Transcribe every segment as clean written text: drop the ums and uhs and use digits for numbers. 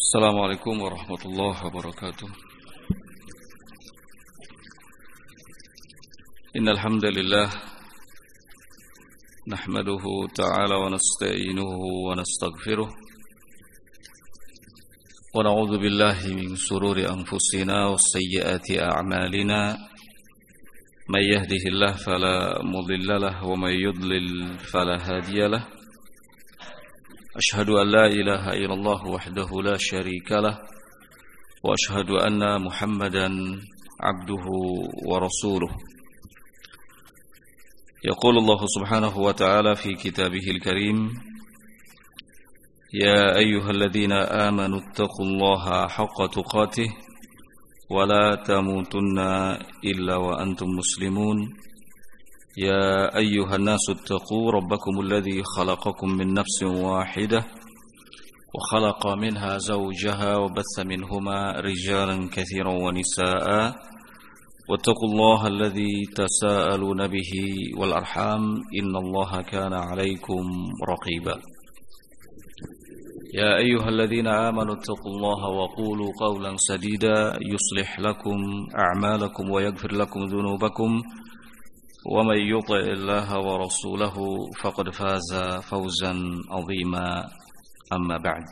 Assalamualaikum warahmatullahi wabarakatuh. Innal hamdalillah nahmaduhu ta'ala wa nasta'inuhu wa nastaghfiruh wa na'udzu billahi min shururi anfusina wa sayyiati a'malina may yahdihillahu fala mudilla lahu wa may yudlil fala hadiyalah. Ashhadu an la ilaha illallah wahdahu la syarika lah wa ashhadu anna Muhammadan abduhu wa rasuluh. Yaqulu Allah subhanahu wa ta'ala fi kitabihil karim, ya ayyuhalladzina amanu ittaqullaha haqqa tuqatih wa la tamutunna illa wa antum muslimun. يا أيها الناس اتقوا ربكم الذي خلقكم من نفس واحدة وخلق منها زوجها وبث منهما رجالا كثيرا ونساء واتقوا الله الذي تساءلون به والأرحام إن الله كان عليكم رقيبا. يا أيها الذين آمنوا اتقوا الله وقولوا قولا سديدا يصلح لكم أعمالكم ويغفر لكم ذنوبكم ومن يطع الله ورسوله فقد فاز فوزا عظيما. أما بعد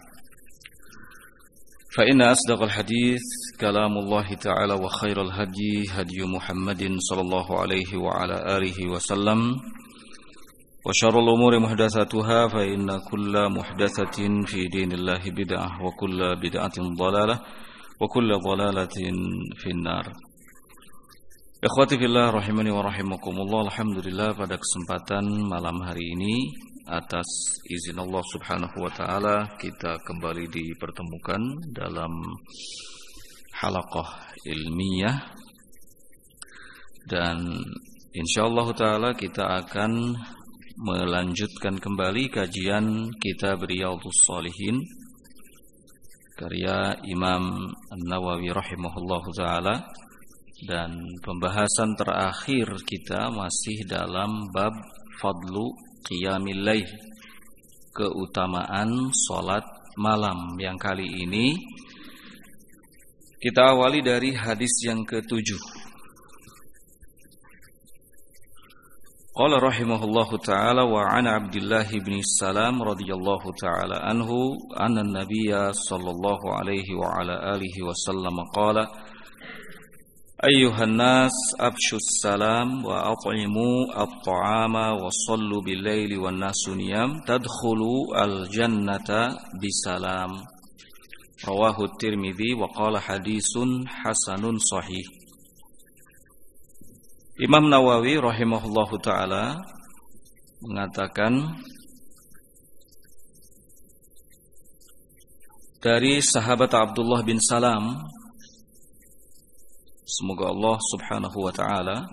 فإن أصدق الحديث كلام الله تعالى وخير الهدي هدي محمد صلى الله عليه وعلى آله وسلم وشر الأمور محدثاتها فإن كل محدثة في دين الله بدعة وكل بدعة ضلالة وكل ضلالة في النار. Ikhwati fillah rahimani wa rahimakumullah. Alhamdulillah, pada kesempatan malam hari ini atas izin Allah subhanahu wa ta'ala kita kembali dipertemukan dalam halaqah ilmiah, dan insyaallah ta'ala kita akan melanjutkan kembali kajian kitab Riyadhus Shalihin karya Imam An-Nawawi rahimahullahu ta'ala. Dan pembahasan terakhir kita masih dalam bab fadlu qiyamil lail, keutamaan salat malam. Yang kali ini kita awali dari hadis yang ke-7. Qala rahimahullahu ta'ala wa an Abdullah bin Salam radhiyallahu ta'ala anhu anna an-nabiyya sallallahu alaihi wa ala alihi wasallam qala Ayyuhan nas abshus salam wa at'imu at-ta'ama wa sallu bil-laili wan nasu niyam tadkhulu al-jannata bisalam. Rawahu Tirmidzi wa qala hadisun hasanun sahih. Imam Nawawi rahimahullahu ta'ala mengatakan dari sahabat Abdullah bin Salam, semoga Allah subhanahu wa ta'ala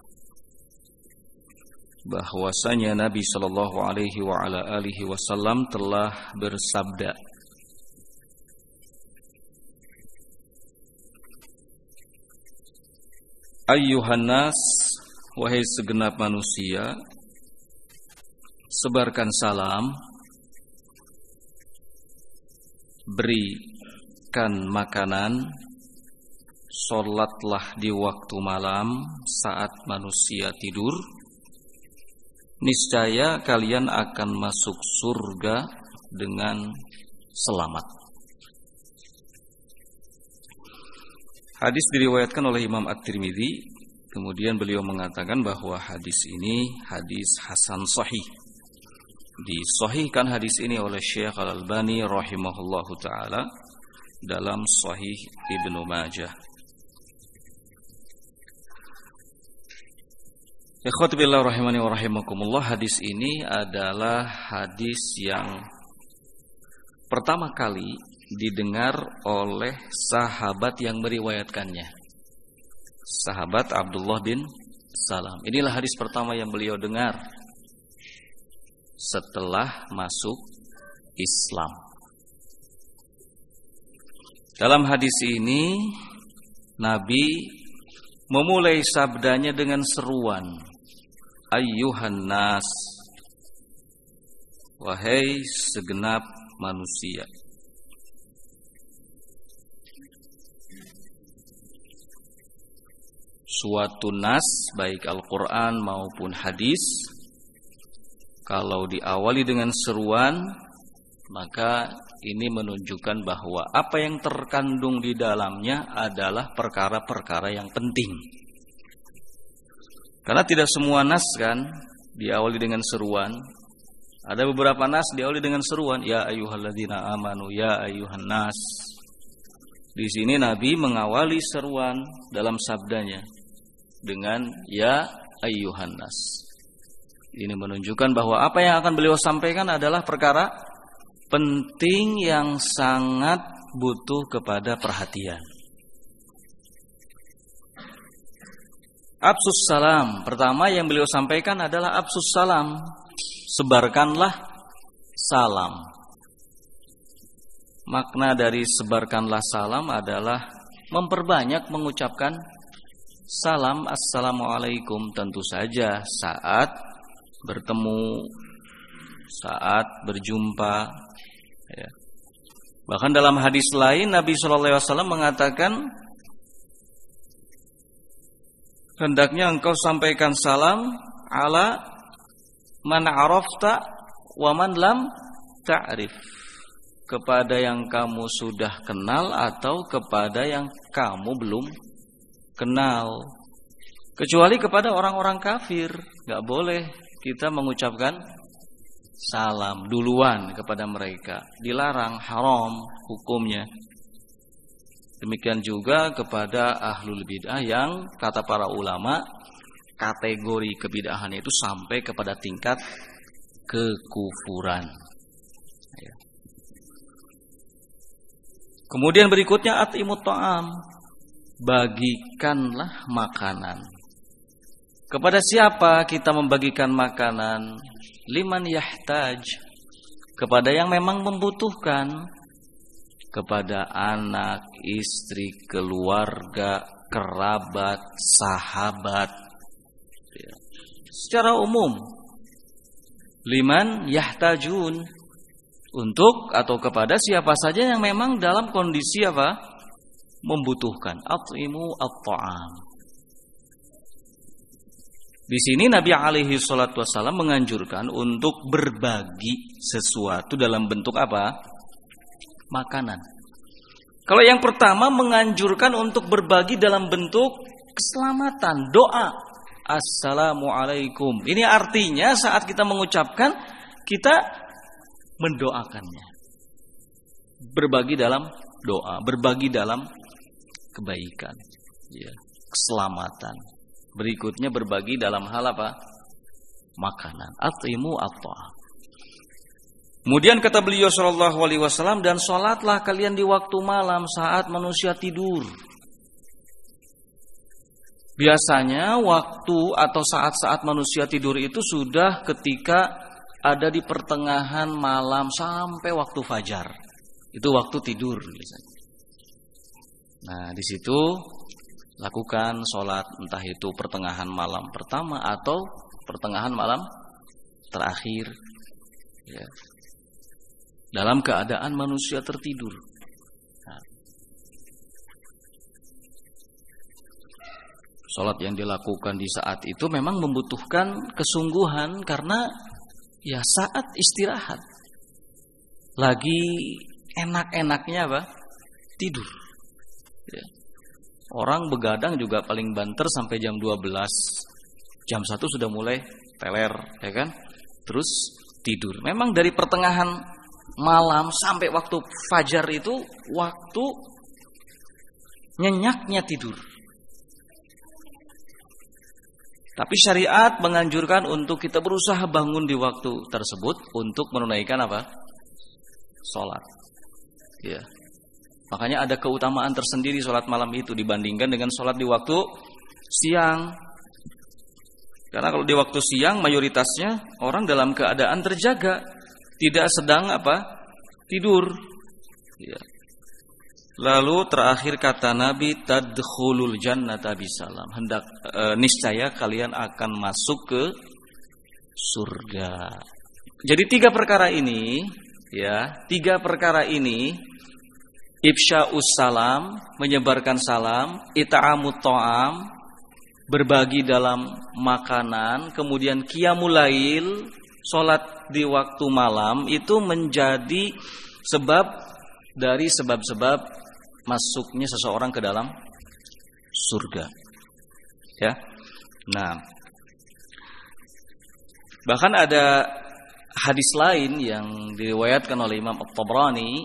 bahwasanya Nabi sallallahu alaihi wa ala alihi wasallam telah bersabda, Ayyuhan nas, wahai segenap manusia, sebarkan salam, berikan makanan, sholatlah di waktu malam saat manusia tidur, niscaya kalian akan masuk surga dengan selamat. Hadis diriwayatkan oleh Imam At-Tirmidzi. Kemudian beliau mengatakan bahwa hadis ini hadis hasan sahih. Disahihkan hadis ini oleh Syekh Al-Albani rahimahullahu ta'ala dalam Sahih Ibnu Majah. Ikhwati billah rahimani wa rahimakumullah, hadis ini adalah hadis yang pertama kali didengar oleh sahabat yang meriwayatkannya, sahabat Abdullah bin Salam. Inilah hadis pertama yang beliau dengar setelah masuk Islam. Dalam hadis ini Nabi memulai sabdanya dengan seruan, Ayyuhan nas, wahai segenap manusia. suatu nas baik Al-Quran maupun hadis, kalau diawali dengan seruan, maka ini menunjukkan bahwa apa yang terkandung di dalamnya adalah perkara-perkara yang penting. Karena tidak semua nas kan diawali dengan seruan. Ada beberapa nas diawali dengan seruan, ya ayyuhalladzina amanu, ya ayyuhan nas. Di sini Nabi mengawali seruan dalam sabdanya dengan ya ayyuhan nas. Ini menunjukkan bahwa apa yang akan beliau sampaikan adalah perkara penting yang sangat butuh kepada perhatian. Absus salam, pertama yang beliau sampaikan adalah absus salam. Sebarkanlah salam. Makna dari sebarkanlah salam adalah memperbanyak mengucapkan salam, assalamualaikum, tentu saja saat bertemu, saat berjumpa, ya. Bahkan dalam hadis lain Nabi SAW mengatakan, hendaknya engkau sampaikan salam ala man arafta wa man lam ta'rif, kepada yang kamu sudah kenal atau kepada yang kamu belum kenal. Kecuali kepada orang-orang kafir, gak boleh kita mengucapkan salam duluan kepada mereka. Dilarang, haram hukumnya. Demikian juga kepada ahlul bid'ah yang kata para ulama kategori kebid'ahan itu sampai kepada tingkat kekufuran. Kemudian berikutnya at'imut ta'am, bagikanlah makanan. Kepada siapa kita membagikan makanan? Liman yahtaj, kepada yang memang membutuhkan, kepada anak, istri, keluarga, kerabat, sahabat, ya. Secara umum, liman yahtajun, untuk atau kepada siapa saja yang memang dalam kondisi apa? Membutuhkan. At'imu at-ta'am. Di sini Nabi alaihi salatu wasallam menganjurkan untuk berbagi sesuatu dalam bentuk apa? Makanan. Kalau yang pertama menganjurkan untuk berbagi dalam bentuk keselamatan, doa. Assalamualaikum. Ini artinya saat kita mengucapkan, kita mendoakannya. Berbagi dalam doa, berbagi dalam kebaikan, ya, keselamatan. Berikutnya berbagi dalam hal apa? Makanan. At'imu at-ta'am. Kemudian kata beliau sallallahu alaihi wasallam, dan salatlah kalian di waktu malam saat manusia tidur. Biasanya waktu atau saat-saat manusia tidur itu sudah ketika ada di pertengahan malam sampai waktu fajar. Itu waktu tidur biasanya. Nah, di situ lakukan sholat, entah itu pertengahan malam pertama atau pertengahan malam terakhir, ya, dalam keadaan manusia tertidur. Nah, sholat yang dilakukan di saat itu memang membutuhkan kesungguhan, karena ya saat istirahat, lagi enak-enaknya apa? Tidur, ya. Orang begadang juga paling banter sampai jam 12. Jam 1 sudah mulai teler, ya kan? Terus tidur. Memang dari pertengahan malam sampai waktu fajar itu waktu nyenyaknya tidur. Tapi syariat menganjurkan untuk kita berusaha bangun di waktu tersebut untuk menunaikan apa? Sholat. Ya. Makanya ada keutamaan tersendiri sholat malam itu dibandingkan dengan sholat di waktu siang. Karena kalau di waktu siang mayoritasnya orang dalam keadaan terjaga, tidak sedang apa? Tidur. Ya. Lalu terakhir kata Nabi, tadkhulul jannata bisalam. Niscaya kalian akan masuk ke surga. Jadi 3 perkara ini, ya, 3 perkara ini, ifsya'us salam, menyebarkan salam, ita'amut ta'am, berbagi dalam makanan, kemudian qiyamul lail, sholat di waktu malam, itu menjadi sebab dari sebab-sebab masuknya seseorang ke dalam surga. Ya. Nah, bahkan ada hadis lain yang diriwayatkan oleh Imam At-Tabrani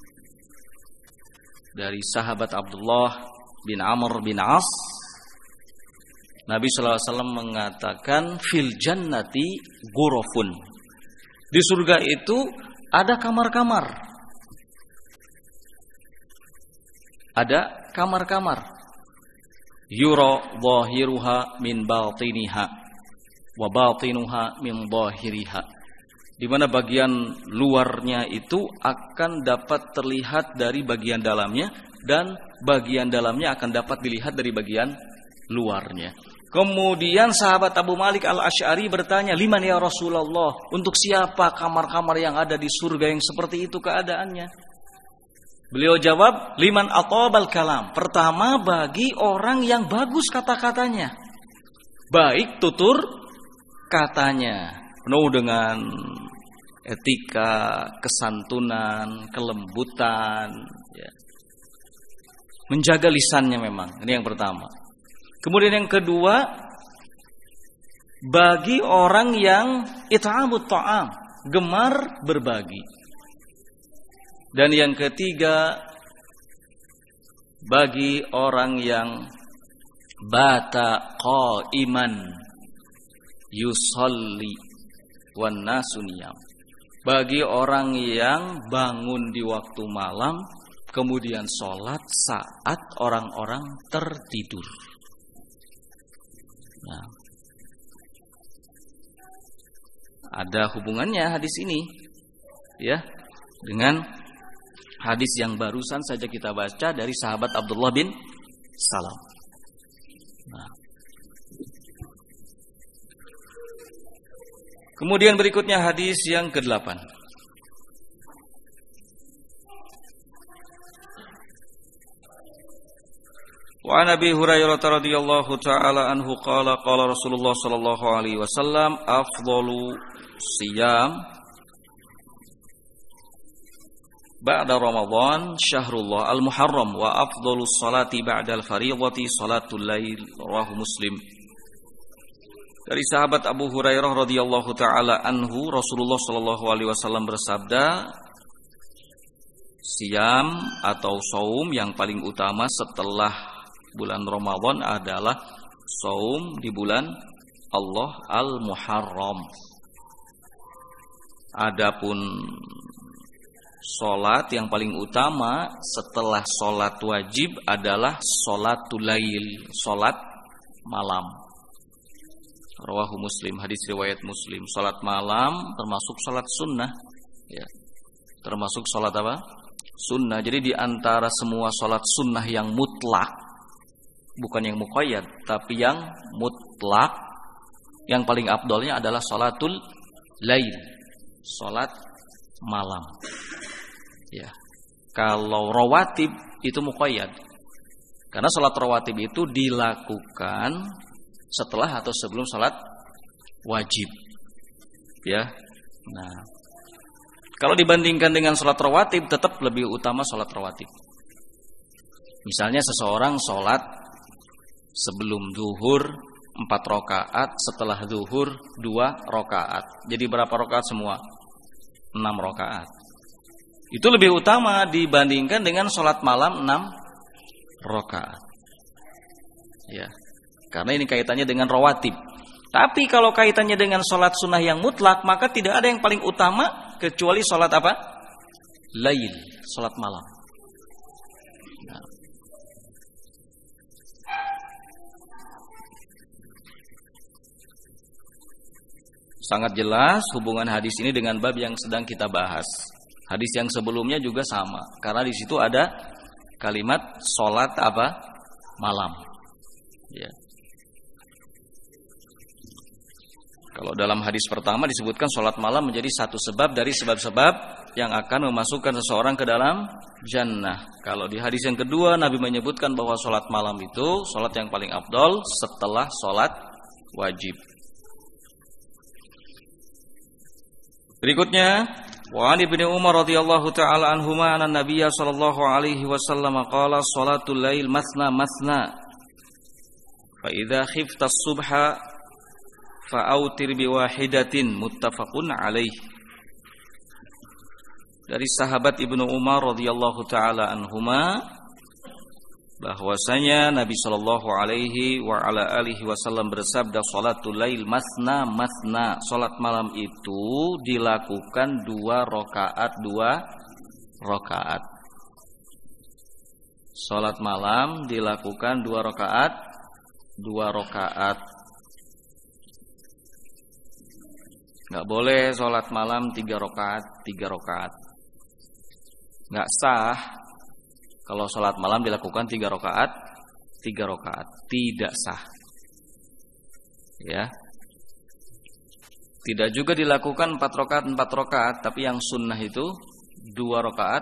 dari sahabat Abdullah bin Amr bin As. Nabi sallallahu alaihi wasallam mengatakan fil jannati ghurafun. Di surga itu ada kamar-kamar. Ada kamar-kamar. Yura zahiruha min batiniha wa batinuha min zahiriha. Di mana bagian luarnya itu akan dapat terlihat dari bagian dalamnya, dan bagian dalamnya akan dapat dilihat dari bagian luarnya. Kemudian sahabat Abu Malik Al-Asy'ari bertanya, "Liman ya Rasulullah? Untuk siapa kamar-kamar yang ada di surga yang seperti itu keadaannya?" Beliau jawab, "Liman atabal kalam." Pertama, bagi orang yang bagus kata-katanya. Baik tutur katanya, penuh dengan etika, kesantunan, kelembutan, ya. Menjaga lisannya memang. Ini yang pertama. Kemudian yang kedua, bagi orang yang it'amut ta'am, gemar berbagi. Dan yang ketiga, bagi orang yang bata qa'iman yusalli wan nasu niyam. Bagi orang yang bangun di waktu malam, kemudian sholat saat orang-orang tertidur. Nah, ada hubungannya hadis ini, ya, dengan hadis yang barusan saja kita baca dari sahabat Abdullah bin Salam. Nah. Kemudian berikutnya hadis yang ke-8. Wa an Abi Hurairah radhiyallahu ta'ala anhu qala qala Rasulullah sallallahu alaihi wasallam afdalu siyam ba'da Ramadan syahrullah al-Muharram wa afdalu salati ba'da al-fariidati salatul lail rawahu Muslim. Dari sahabat Abu Hurairah radhiyallahu ta'ala anhu, Rasulullah sallallahu alaihi wasallam bersabda, siam atau saum yang paling utama setelah bulan Ramadan adalah saum di bulan Allah al-Muharram. Adapun salat yang paling utama setelah salat wajib adalah salatul lail, salat malam. Rawahu Muslim, hadis riwayat Muslim. Salat malam termasuk salat sunnah, ya. Termasuk salat apa? Sunnah. Jadi di antara semua salat sunnah yang mutlak, bukan yang muqayyad, tapi yang mutlak, yang paling afdalnya adalah salatul lail, salat malam. Ya. Kalau rawatib itu muqayyad. Karena salat rawatib itu dilakukan setelah atau sebelum salat wajib. Ya. Nah, kalau dibandingkan dengan salat rawatib tetap lebih utama salat rawatib. Misalnya seseorang salat sebelum zuhur 4 rakaat, setelah zuhur 2 rakaat. Jadi berapa rakaat semua? 6 rakaat. Itu lebih utama dibandingkan dengan salat malam 6 rakaat. Ya. Karena ini kaitannya dengan rawatib. Tapi kalau kaitannya dengan salat sunnah yang mutlak, maka tidak ada yang paling utama kecuali salat apa? Lail, salat malam. Nah. Sangat jelas hubungan hadis ini dengan bab yang sedang kita bahas. Hadis yang sebelumnya juga sama, karena di situ ada kalimat salat apa? Malam. Ya. Kalau dalam hadis pertama disebutkan salat malam menjadi satu sebab dari sebab-sebab yang akan memasukkan seseorang ke dalam jannah. Kalau di hadis yang kedua Nabi menyebutkan bahwa salat malam itu salat yang paling afdal setelah salat wajib. Berikutnya, wa an Ibnu Umar radhiyallahu taala anhuma anna Nabiyya sallallahu alaihi wasallam qala salatul lail mathna mathna fa idza khifta as-subha fa'autir biwahidatin, muttafaqun alaih. Dari sahabat Ibnu Umar radhiyallahu taala anhuma bahwasanya Nabi sallallahu alaihi wa ala alihi wasallam bersabda, salatul lail mathna mathna, salat malam itu dilakukan 2 rakaat. Salat malam dilakukan 2 rakaat. Enggak boleh salat malam 3 rakaat. Enggak sah kalau salat malam dilakukan 3 rakaat, tidak sah. Ya. Tidak juga dilakukan 4 rakaat, tapi yang sunnah itu 2 rakaat.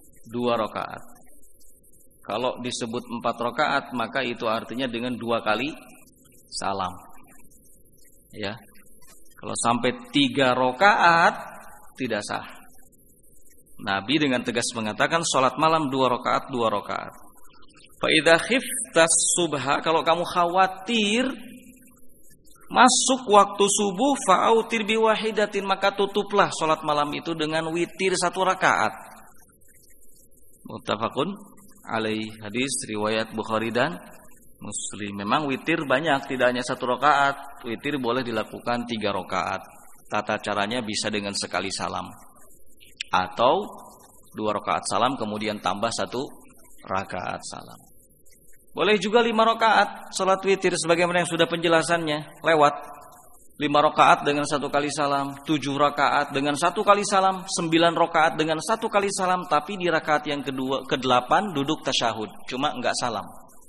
Kalau disebut 4 rakaat, maka itu artinya dengan 2 kali salam. Ya. Kalau sampai 3 rakaat tidak sah. Nabi dengan tegas mengatakan salat malam 2 rakaat. Fa idza khiftas subha, kalau kamu khawatir masuk waktu subuh, fa'autir biwahidatin, maka tutuplah salat malam itu dengan witir 1 rakaat. Muttafaqun alaih, hadis riwayat Bukhari dan Muslim. Memang witir banyak, tidak hanya 1 rakaat. Witir boleh dilakukan 3 rakaat. Tata caranya bisa dengan sekali salam, atau 2 rakaat salam kemudian tambah 1 rakaat salam. Boleh juga 5 rakaat salat witir sebagaimana yang sudah penjelasannya lewat. 5 rakaat dengan 1 kali salam, 7 rakaat dengan 1 kali salam, 9 rakaat dengan 1 kali salam, tapi di rakaat yang ke-8 duduk tasyahud, cuma enggak salam.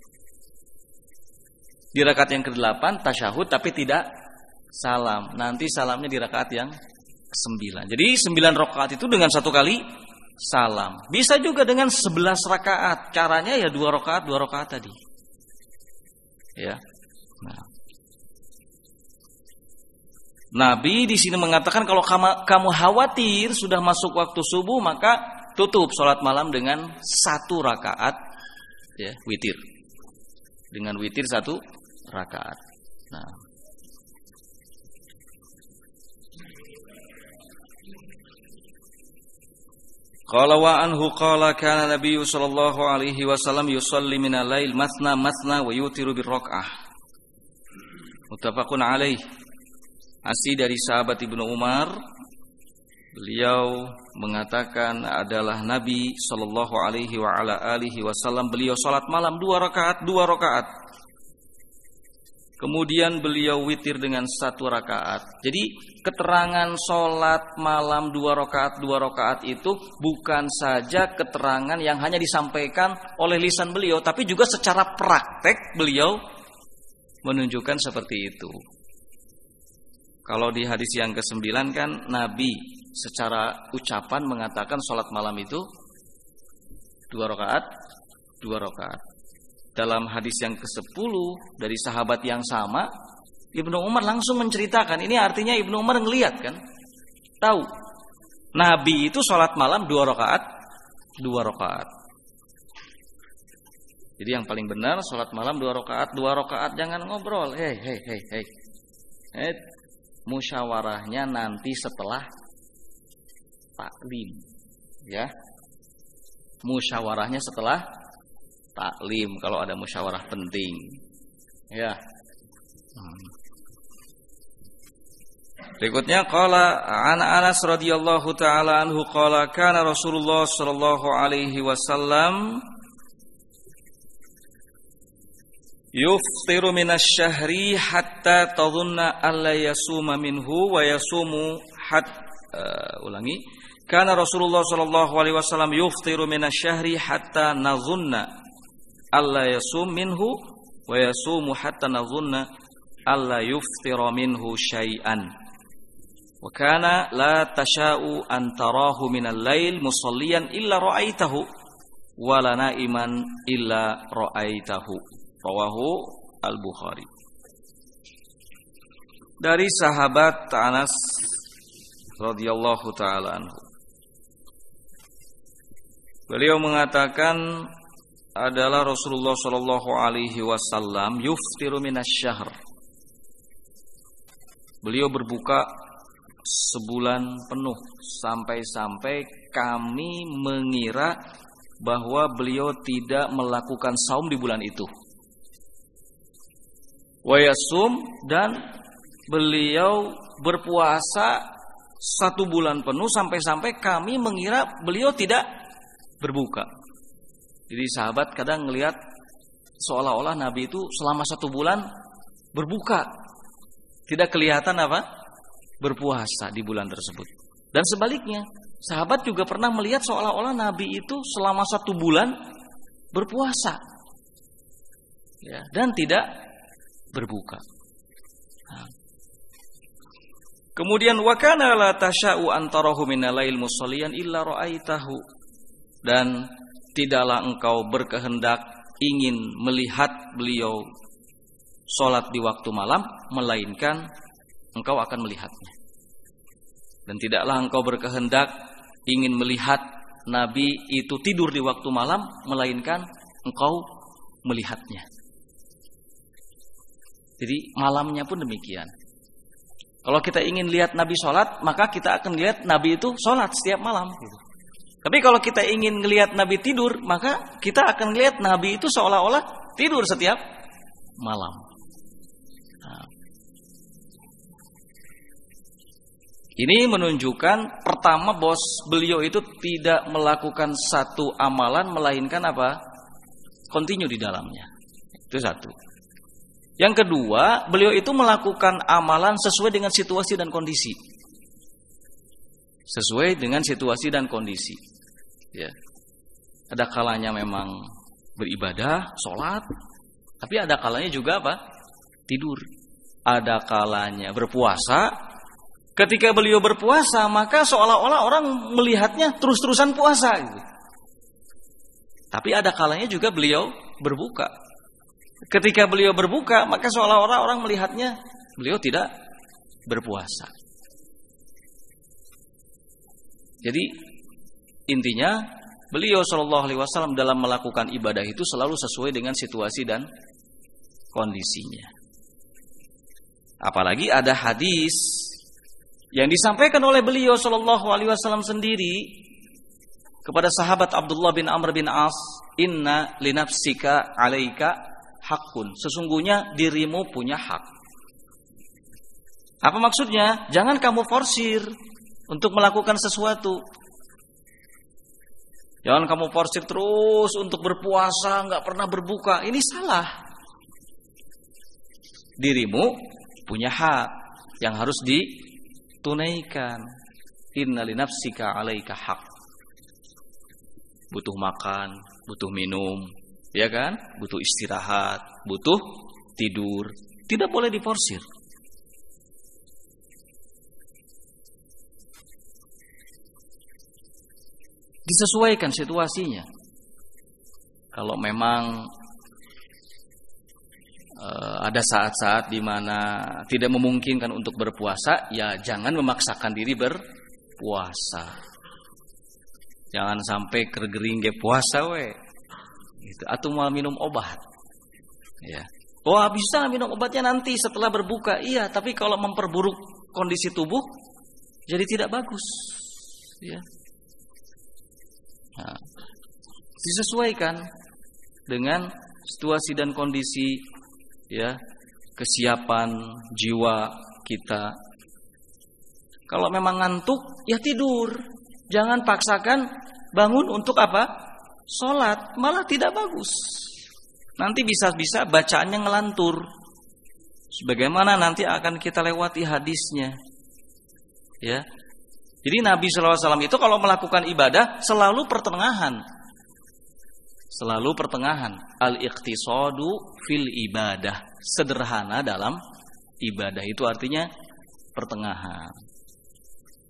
Di rakaat yang ke-8 tasyahud tapi tidak salam. Nanti salamnya di rakaat yang ke-9. Jadi 9 rakaat itu dengan 1 kali salam. Bisa juga dengan 11 rakaat. Caranya ya 2 rakaat tadi. Ya. Nah. Nabi di sini mengatakan kalau kamu khawatir sudah masuk waktu subuh, maka tutup salat malam dengan 1 rakaat, ya, witir. Dengan witir 1 rakaat. Nah. Qala wa anhu qala kana Nabi sallallahu alaihi wasallam yusalli minal lail mathna mathna wa yutiru bir rak'ah. Muttafaqun alaih. Asli dari sahabat Ibnu Umar, beliau mengatakan adalah Nabi sallallahu alaihi wa ala alihi wasallam, beliau salat malam 2 rakaat. Kemudian beliau witir dengan 1 rakaat. Jadi keterangan salat malam 2 rakaat itu bukan saja keterangan yang hanya disampaikan oleh lisan beliau, tapi juga secara praktek beliau menunjukkan seperti itu. Kalau di hadis yang ke-9 kan Nabi secara ucapan mengatakan salat malam itu 2 rakaat. Dalam hadis yang ke-10 dari sahabat yang sama, Ibnu Umar langsung menceritakan. Ini artinya Ibnu Umar ngelihat kan, tahu Nabi itu salat malam 2 rakaat. Jadi yang paling benar salat malam 2 rakaat, jangan ngobrol. Hei. Musyawarahnya nanti setelah taklim, ya. Musyawarahnya setelah taklim kalau ada musyawarah penting, ya. Berikutnya qala Anas radhiyallahu taala anhu qala kana Rasulullah sallallahu alaihi wasallam yuftiru minasyahri hatta tadhunna alla yasuma minhu wa yasumu Kana Rasulullah sallallahu alaihi wasallam yuftiru minasyahri hatta nadhunna alla yasum minhu wa yasumu hatta nadhunna alla yuftira minhu syai'an. Wa kana la tasha'u an tarahu minal lail musalliyan illa ra'aitahu wa la na'iman illa ra'aitahu. Rawahu Al-Bukhari. Dari sahabat Anas radhiyallahu taala anhu, beliau mengatakan adalah Rasulullah sallallahu alaihi wasallam yuftiru minasyahr. Beliau berbuka sebulan penuh sampai-sampai kami mengira bahwa beliau tidak melakukan saum di bulan itu. Wa yasum, dan beliau berpuasa 1 bulan penuh sampai-sampai kami mengira beliau tidak berbuka. Jadi sahabat kadang ngelihat seolah-olah Nabi itu selama 1 bulan berbuka, tidak kelihatan apa? Berpuasa di bulan tersebut. Dan sebaliknya, sahabat juga pernah melihat seolah-olah Nabi itu selama 1 bulan berpuasa, ya, dan tidak berbuka. Nah. Kemudian wa kana la tasha'u antarahu minal lail musalliyan illa ra'aitahu, dan tidaklah engkau berkehendak ingin melihat beliau salat di waktu malam melainkan engkau akan melihatnya. Dan tidaklah engkau berkehendak ingin melihat Nabi itu tidur di waktu malam melainkan engkau melihatnya. Jadi malamnya pun demikian. Kalau kita ingin lihat Nabi sholat, maka kita akan lihat Nabi itu sholat setiap malam. Tapi kalau kita ingin melihat Nabi tidur, maka kita akan lihat Nabi itu seolah-olah tidur setiap malam. Nah. Ini menunjukkan pertama bahwa beliau itu tidak melakukan satu amalan melainkan apa? Continue di dalamnya. Itu satu. Yang kedua, beliau itu melakukan amalan sesuai dengan situasi dan kondisi. Sesuai dengan situasi dan kondisi. Ya. Ada kalanya memang beribadah, sholat, tapi ada kalanya juga apa? Tidur. Ada kalanya berpuasa. Ketika beliau berpuasa, maka seolah-olah orang melihatnya terus-terusan puasa gitu. Tapi ada kalanya juga beliau berbuka. Ketika beliau berbuka, maka seolah-olah orang melihatnya beliau tidak berpuasa. Jadi intinya beliau sallallahu alaihi wasallam dalam melakukan ibadah itu selalu sesuai dengan situasi dan kondisinya. Apalagi ada hadis yang disampaikan oleh beliau sallallahu alaihi wasallam sendiri kepada sahabat Abdullah bin Amr bin As, "Inna linafsika 'alaika haqqun." Sesungguhnya dirimu punya hak. Apa maksudnya? Jangan kamu forsir untuk melakukan sesuatu. Jangan kamu forsir terus untuk berpuasa, enggak pernah berbuka. Ini salah. Dirimu punya hak yang harus ditunaikan. Inna linafsika 'alaika haq. Butuh makan, butuh minum, ya kan? Butuh istirahat, butuh tidur. Tidak boleh diforsir. Disesuaikan situasinya. Kalau memang ada saat-saat di mana tidak memungkinkan untuk berpuasa, ya jangan memaksakan diri berpuasa. Jangan sampai kergering ge puasa we. Gitu. Atau mau minum obat. Ya. Oh, bisa minum obatnya nanti setelah berbuka. Iya, tapi kalau memperburuk kondisi tubuh jadi tidak bagus. Ya. Nah, disesuaikan dengan situasi dan kondisi, ya, kesiapan jiwa kita. Kalau memang ngantuk, ya tidur. Jangan paksakan bangun untuk apa? Sholat, malah tidak bagus. Nanti bisa-bisa bacaannya ngelantur. Sebagaimana nanti akan kita lewati hadisnya. Ya. Jadi Nabi SAW itu kalau melakukan ibadah selalu pertengahan. Selalu pertengahan. Al-iqtisadu fil ibadah. Sederhana dalam ibadah itu artinya pertengahan.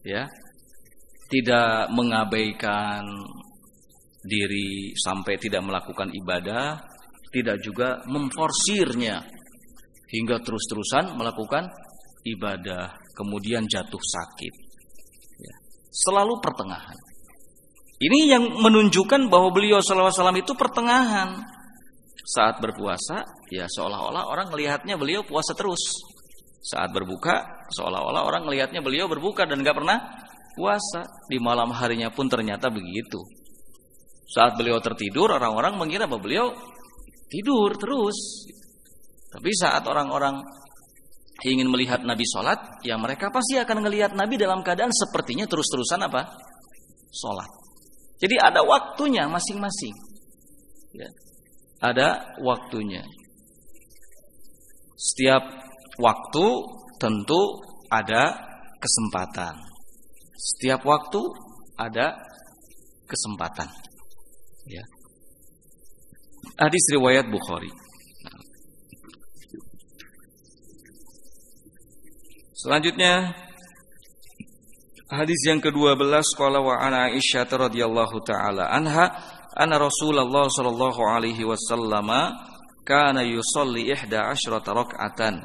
ya, tidak mengabaikan diri sampai tidak melakukan ibadah, tidak juga memforsirnya hingga terus-terusan melakukan ibadah, kemudian jatuh sakit. Ya. Selalu pertengahan. Ini yang menunjukkan bahwa beliau sallallahu alaihi wasallam itu pertengahan. Saat berpuasa, ya seolah-olah orang melihatnya beliau puasa terus. Saat berbuka, seolah-olah orang melihatnya beliau berbuka dan gak pernah puasa. Di malam harinya pun ternyata begitu. Saat beliau tertidur, orang-orang mengira bahwa beliau tidur terus. Tapi saat orang-orang ingin melihat Nabi sholat, ya mereka pasti akan melihat Nabi dalam keadaan sepertinya terus-terusan apa? Sholat. Jadi ada waktunya masing-masing. Ya. Ada waktunya. Setiap waktu tentu ada kesempatan. Setiap waktu ada kesempatan. Ya. Hadis riwayat Bukhari. Selanjutnya hadis yang ke-12, qala wa ana Aisyah radhiyallahu taala anha anna Rasulullah sallallahu alaihi wasallam kana yusalli 11 rak'atan.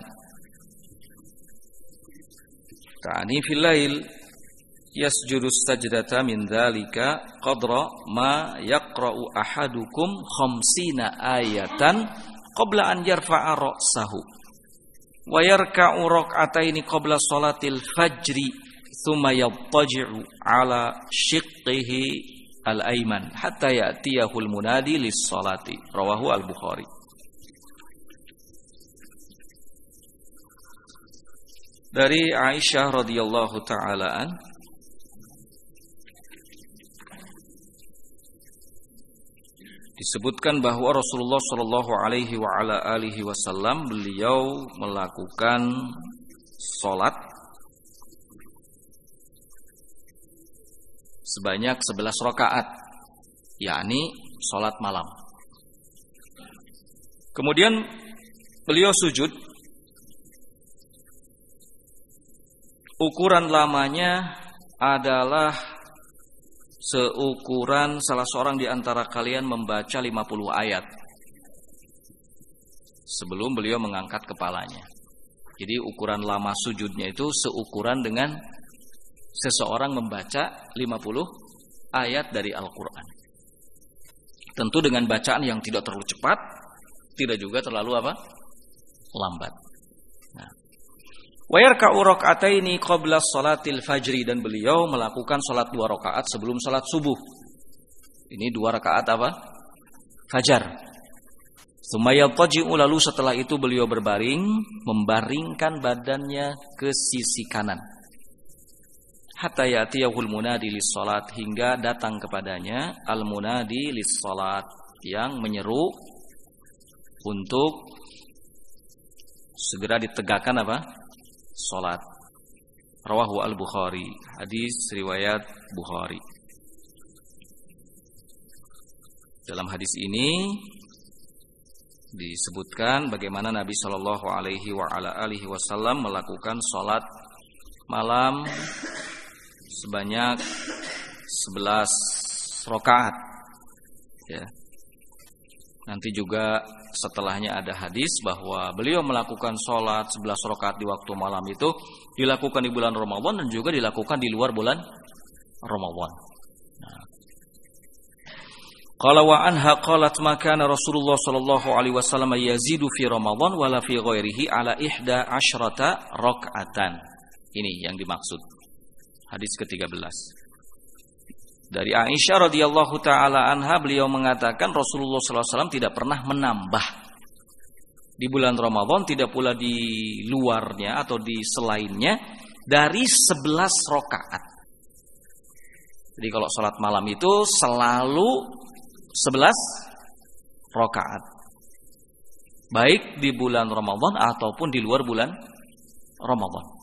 Ta'ani fil lail yasjudu sajdata min dzalika qadra ma yaqra'u ahadukum 50 ayatan qabla an yarfa'a ra'sahu wa yarka'u rak'ataini qabla salatil fajri thumma yattaji'u ala shiqqihi al-ayman hatta ya'tiyahul munadi lis-salati. Rawahu al-Bukhari. Dari Aisyah radhiyallahu ta'ala disebutkan bahwa Rasulullah sallallahu alaihi wa ala alihi wasallam beliau melakukan salat sebanyak 11 rakaat, yakni salat malam. Kemudian beliau sujud. Ukuran lamanya adalah seukuran salah seorang di antara kalian membaca 50 ayat sebelum beliau mengangkat kepalanya. Jadi ukuran lama sujudnya itu seukuran dengan seseorang membaca 50 ayat dari Al-Quran. Tentu dengan bacaan yang tidak terlalu cepat, tidak juga terlalu lambat. Nah. Wa yarka'u rak'ataini qabla shalatil fajri, dan beliau melakukan salat 2 rakaat sebelum salat subuh. Ini 2 rakaat fajar. Tsumma yattaji'u, lalu setelah itu beliau berbaring, membaringkan badannya ke sisi kanan. Hatta ya'tiyahul munadi lis-shalat, hingga datang kepadanya al-munadi lis-shalat, yang menyeru untuk segera ditegakkan salat. Rawahu al-Bukhari. Hadis riwayat Bukhari. Dalam hadis ini disebutkan bagaimana Nabi Shallallahu alaihi wa ala alihi wasallam melakukan salat malam sebanyak 11 rakaat. Ya. Nanti juga setelahnya ada hadis bahwa beliau melakukan sholat 11 rakaat di waktu malam itu dilakukan di bulan Ramadan dan juga dilakukan di luar bulan Ramadan. Qala wa anha qalat ma kana Rasulullah sallallahu alaihi wasallam yazidu fi Ramadan wala fi ghairihi ala 11 raka'atan. Ini yang dimaksud. Hadis ke-13. Dari Aisyah radhiyallahu taala anha, beliau mengatakan Rasulullah sallallahu alaihi wasallam tidak pernah menambah di bulan Ramadan, tidak pula di luarnya atau di selainnya dari 11 rakaat. Jadi kalau salat malam itu selalu 11 rakaat. Baik di bulan Ramadan ataupun di luar bulan Ramadan.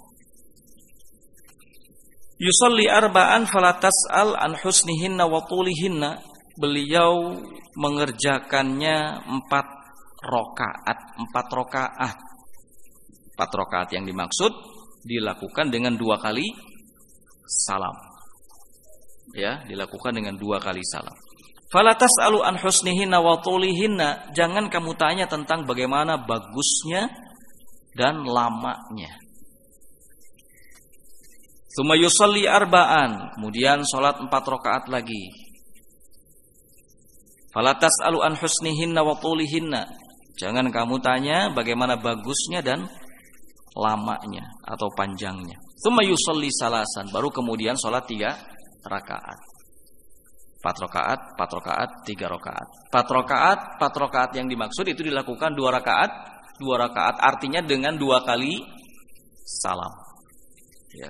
Yusalli arba'an fala tas'al an husnihinna wa tulihinna. Beliau mengerjakannya 4 rakaat. 4 rakaat. 4 rakaat yang dimaksud dilakukan dengan 2 kali salam. Ya, dilakukan dengan 2 kali salam. Fala tas'alu an husnihinna wa tulihinna, jangan kamu tanya tentang bagaimana bagusnya dan lamanya. Tsumma yusalli arba'an, kemudian salat 4 rakaat lagi. Fala tas'alu an husnihinna wa tulihinna, jangan kamu tanya bagaimana bagusnya dan lamanya atau panjangnya. Tsumma yusalli salasan, baru kemudian salat 3 rakaat. 4 rakaat, 4 rakaat, 3 rakaat. 4 rakaat yang dimaksud itu dilakukan 2 rakaat artinya dengan 2 kali salam. Ya.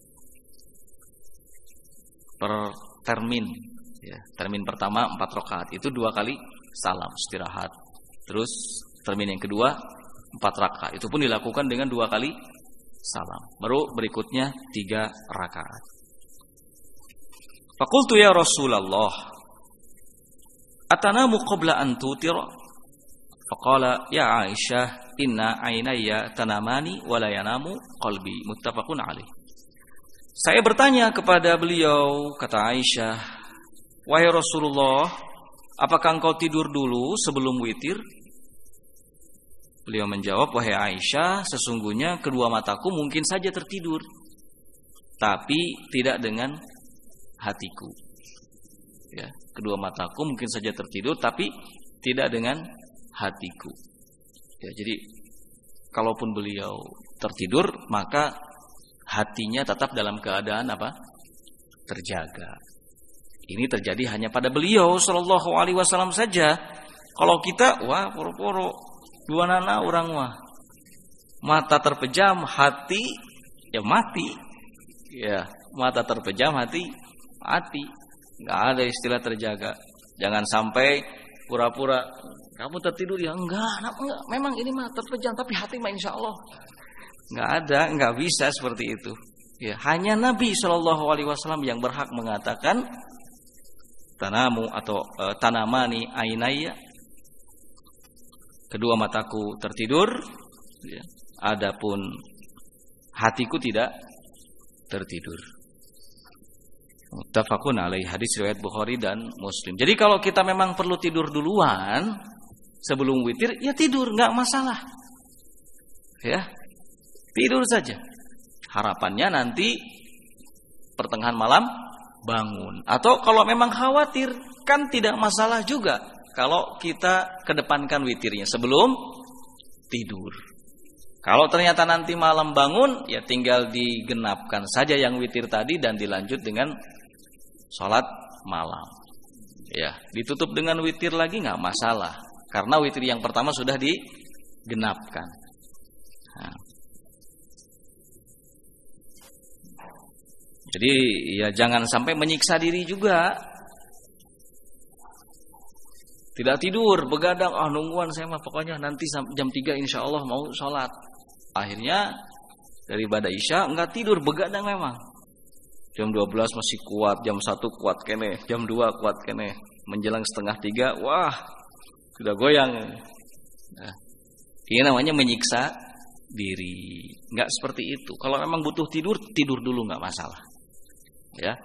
Per termin, ya. Termin pertama 4 rakaat itu 2 kali salam, istirahat. Terus termin yang kedua 4 rakaat, itu pun dilakukan dengan 2 kali salam. Baru berikutnya 3 rakaat. Faqultu ya Rasulullah, atanamu qabla an tutir? Faqala ya Aisyah, inna aynaya tanamani wa la yanamu qalbi, muttafaqun alaih. Saya bertanya kepada beliau, kata Aisyah, wahai Rasulullah, apakah engkau tidur dulu sebelum witir? Beliau menjawab, wahai Aisyah, sesungguhnya kedua mataku mungkin saja tertidur, tapi tidak dengan hatiku. Ya, kedua mataku mungkin saja tertidur, tapi tidak dengan hatiku. Ya, jadi kalaupun beliau tertidur, maka hatinya tetap dalam keadaan apa? Terjaga. Ini terjadi hanya pada beliau sallallahu alaihi wasallam saja. Kalau kita, wah poro-poro, dua nana orang wah, mata terpejam, hati ya mati. Ya, mata terpejam, hati mati. Enggak ada istilah terjaga. Jangan sampai pura-pura kamu tertidur ya, enggak, memang ini mah terpejam tapi hati mah insyaallah. Enggak ada, enggak bisa seperti itu. Ya, hanya Nabi sallallahu alaihi wasallam yang berhak mengatakan tanamu atau tanamani ainaya, kedua mataku tertidur, ya. Adapun hatiku tidak tertidur. Muttafaqun alaih, hadis riwayat Bukhari dan Muslim. Jadi kalau kita memang perlu tidur duluan sebelum witir, ya tidur, enggak masalah. Ya. Tidur saja. Harapannya nanti pertengahan malam bangun. Atau kalau memang khawatir, kan tidak masalah juga kalau kita kedepankan witirnya sebelum tidur. Kalau ternyata nanti malam bangun, ya tinggal digenapkan saja yang witir tadi dan dilanjut dengan sholat malam. Ya, ditutup dengan witir lagi nggak masalah, karena witir yang pertama sudah digenapkan. Nah. Jadi ya jangan sampai menyiksa diri juga. Tidak tidur, begadang, nungguan saya mah pokoknya nanti jam 3 insya Allah mau sholat. Akhirnya daripada Isya enggak tidur, begadang memang. Jam 12 masih kuat, jam 1 kuat kene, jam 2 kuat kene, menjelang setengah 3, wah sudah goyang. Nah, ini namanya menyiksa diri. Enggak seperti itu. Kalau memang butuh tidur, tidur dulu enggak masalah. Ya.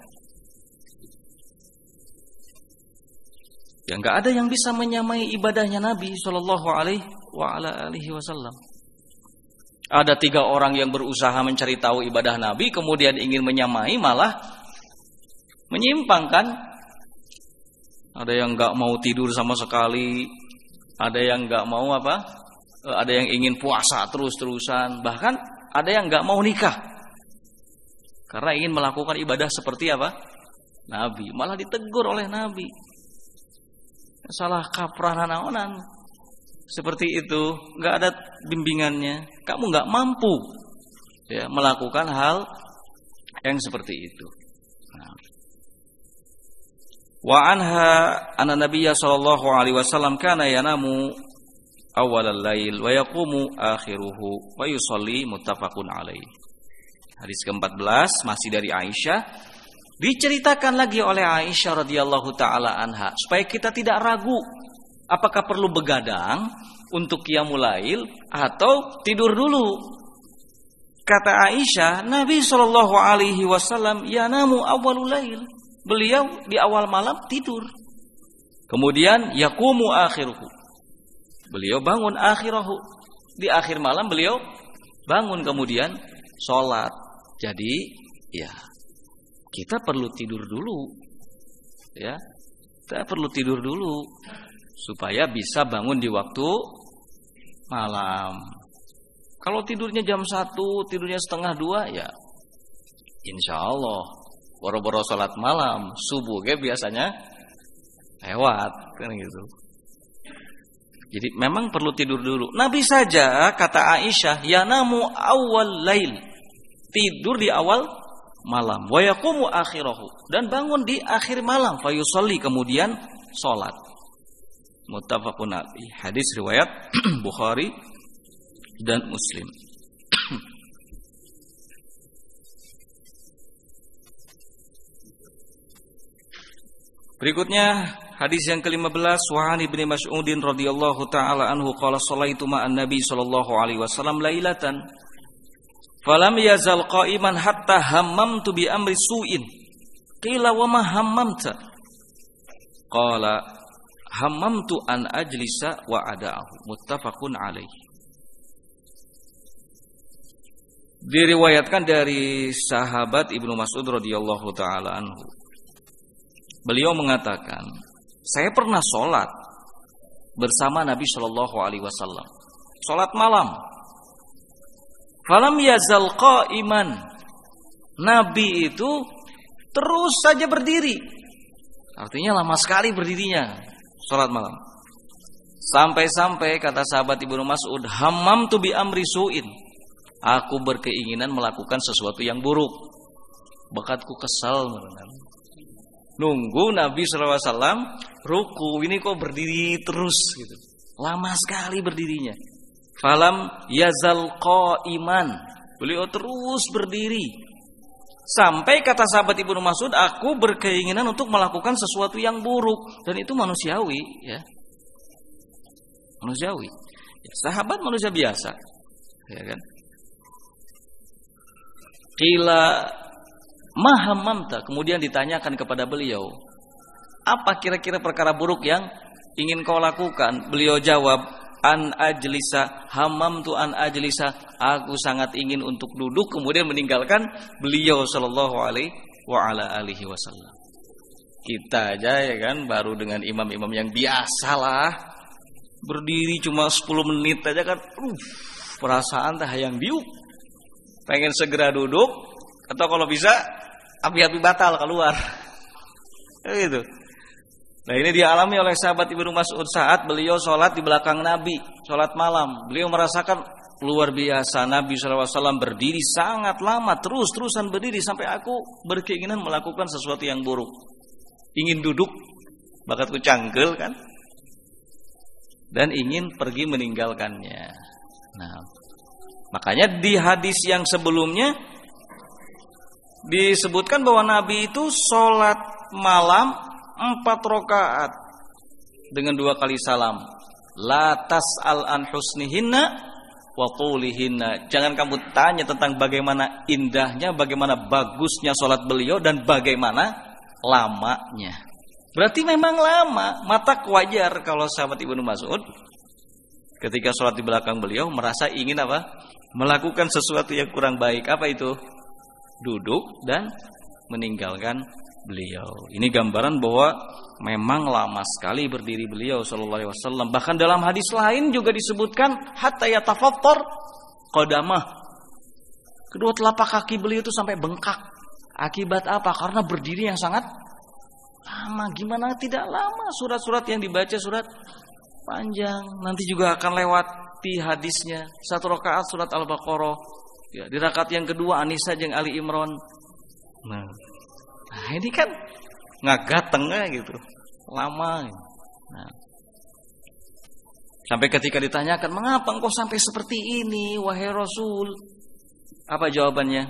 Ya enggak ada yang bisa menyamai ibadahnya Nabi sallallahu alaihi wasallam. Ada 3 orang yang berusaha mencari tahu ibadah Nabi, kemudian ingin menyamai, malah menyimpang kan? Ada yang enggak mau tidur sama sekali, ada yang enggak mau apa? Ada yang ingin puasa terus-terusan, bahkan ada yang enggak mau nikah. Karena ingin melakukan ibadah seperti apa? Nabi, malah ditegur oleh Nabi. Salah kaprah nanaonan. Seperti itu, enggak ada bimbingannya. Kamu enggak mampu ya melakukan hal yang seperti itu. Nah. Wa anha anna Nabiyya sallallahu alaihi wasallam kana yanamu awalal lail wa yaqumu akhiruhu wa yusalli, muttafaqun alaih. Hadis ke-14 masih dari Aisyah, diceritakan lagi oleh Aisyah radhiyallahu taala anha supaya kita tidak ragu apakah perlu begadang untuk qiyamul lail atau tidur dulu. Kata Aisyah, Nabi Shallallahu Alaihi Wasallam yanamu awwalul lail. Beliau di awal malam tidur. Kemudian yaqumu akhiruhu. Beliau bangun akhirahu. Di akhir malam beliau bangun kemudian sholat. Jadi ya kita perlu tidur dulu. Ya, kita perlu tidur dulu supaya bisa bangun di waktu malam. Kalau tidurnya jam 1, tidurnya setengah 2, ya insya Allah boro-boro sholat malam, subuh biasanya lewat kan gitu. Jadi memang perlu tidur dulu. Nabi saja kata Aisyah, yanamu awal lail, tidur di awal malam, wa yaqumu akhirahu, dan bangun di akhir malam, fa yusalli, kemudian sholat. Muttafaqun alaih. Hadis riwayat Bukhari dan Muslim. Berikutnya hadis yang ke-15, wa an Ibnu Mas'udin radhiyallahu taala anhu qala shallaitu ma'an Nabi sallallahu alaihi wasallam lailatan falam yazal qa'iman hatta hammamtu bi amri su'in qila wa ma hammamta qala hammamtu an ajlisa wa ada'ahu. Muttafaqun alaihi. Diriwayatkan dari sahabat Ibnu Mas'ud radhiyallahu taala anhu. Beliau mengatakan, saya pernah sholat bersama Nabi Shallallahu Alaihi Wasallam, sholat malam. Falam yazal qa'iman, Nabi itu terus saja berdiri. Artinya lama sekali berdirinya sholat malam. Sampai-sampai kata sahabat Ibnu Mas'ud, hammamtu bi amri su'in, aku berkeinginan melakukan sesuatu yang buruk. Bakatku kesal, nunggu Nabi SAW ruku, ini kok berdiri terus gitu. Lama sekali berdirinya. Falam yazal qa'iman, beliau terus berdiri. Sampai kata sahabat Ibnu Mas'ud, aku berkeinginan untuk melakukan sesuatu yang buruk. Dan itu manusiawi, ya. Manusiawi. Ya, sahabat manusia biasa, ya kan? Qila mahammamta, kemudian ditanyakan kepada beliau, apa kira-kira perkara buruk yang ingin kau lakukan? Beliau jawab, an ajlisa, hammamtu an ajlisa, aku sangat ingin untuk duduk, kemudian meninggalkan beliau sallallahu alaihi wa ala alihi wasallam. Kita aja ya kan baru dengan imam-imam yang biasalah berdiri cuma 10 menit aja kan, perasaan teh hayang diuk, pengen segera duduk, atau kalau bisa api-api batal keluar. Gitu. Nah, ini dialami oleh sahabat Ibnu Mas'ud saat beliau sholat di belakang Nabi, sholat malam. Beliau merasakan luar biasa, Nabi SAW berdiri sangat lama, terus-terusan berdiri, sampai aku berkeinginan melakukan sesuatu yang buruk. Ingin duduk, bakatku cangkel kan, dan ingin pergi meninggalkannya. Nah, makanya di hadis yang sebelumnya disebutkan bahwa Nabi itu sholat malam 4 rakaat dengan 2 kali salam. La tas'al an husnihinna wa tulihinna. Jangan kamu tanya tentang bagaimana indahnya, bagaimana bagusnya sholat beliau dan bagaimana lamanya. Berarti memang lama. Mata wajar kalau sahabat Ibnu Mas'ud ketika sholat di belakang beliau merasa ingin apa? Melakukan sesuatu yang kurang baik. Apa itu? Duduk dan meninggalkan beliau. Ini gambaran bahwa memang lama sekali berdiri beliau sallallahu alaihi wasallam. Bahkan dalam hadis lain juga disebutkan hatta yatafattar qadamah. Kedua telapak kaki beliau itu sampai bengkak. Akibat apa? Karena berdiri yang sangat lama. Gimana tidak lama? Surat-surat yang dibaca surat panjang. Nanti juga akan lewati hadisnya. 1 rakaat surat Al-Baqarah. Ya, di rakaat yang kedua An-Nisa jeung Ali Imran. Nah, ini kan ngagatengnya gitu, lama. Nah, sampai ketika ditanyakan, mengapa engkau sampai seperti ini, wahai Rasul? Apa jawabannya?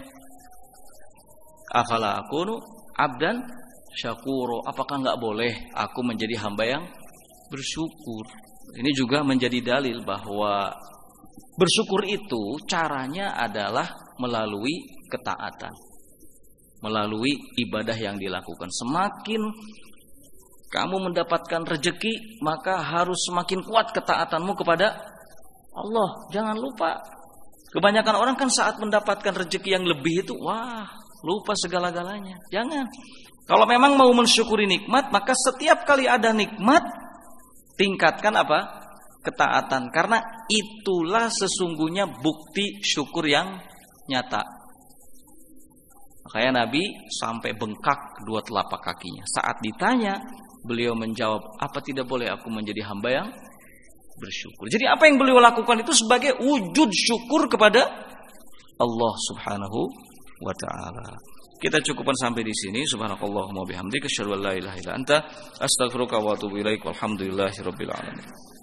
Afala akunu abdan syakuro. Apakah enggak boleh aku menjadi hamba yang bersyukur? Ini juga menjadi dalil bahwa bersyukur itu caranya adalah melalui ketaatan, melalui ibadah yang dilakukan. Semakin kamu mendapatkan rezeki, maka harus semakin kuat ketaatanmu kepada Allah. Jangan lupa. Kebanyakan orang kan saat mendapatkan rezeki yang lebih itu, wah, lupa segala-galanya. Jangan. Kalau memang mau mensyukuri nikmat, maka setiap kali ada nikmat, tingkatkan apa? Ketaatan. Karena itulah sesungguhnya bukti syukur yang nyata. Makanya Nabi sampai bengkak kedua telapak kakinya. Saat ditanya, beliau menjawab, apa tidak boleh aku menjadi hamba yang bersyukur. Jadi apa yang beliau lakukan itu sebagai wujud syukur kepada Allah Subhanahu wa ta'ala. Kita cukupkan sampai di sini. Subhanakallahumma bihamdika asyhadu an la ilaha illa anta astaghfiruka wa atubu ilaik. Walhamdulillahirabbil alamin.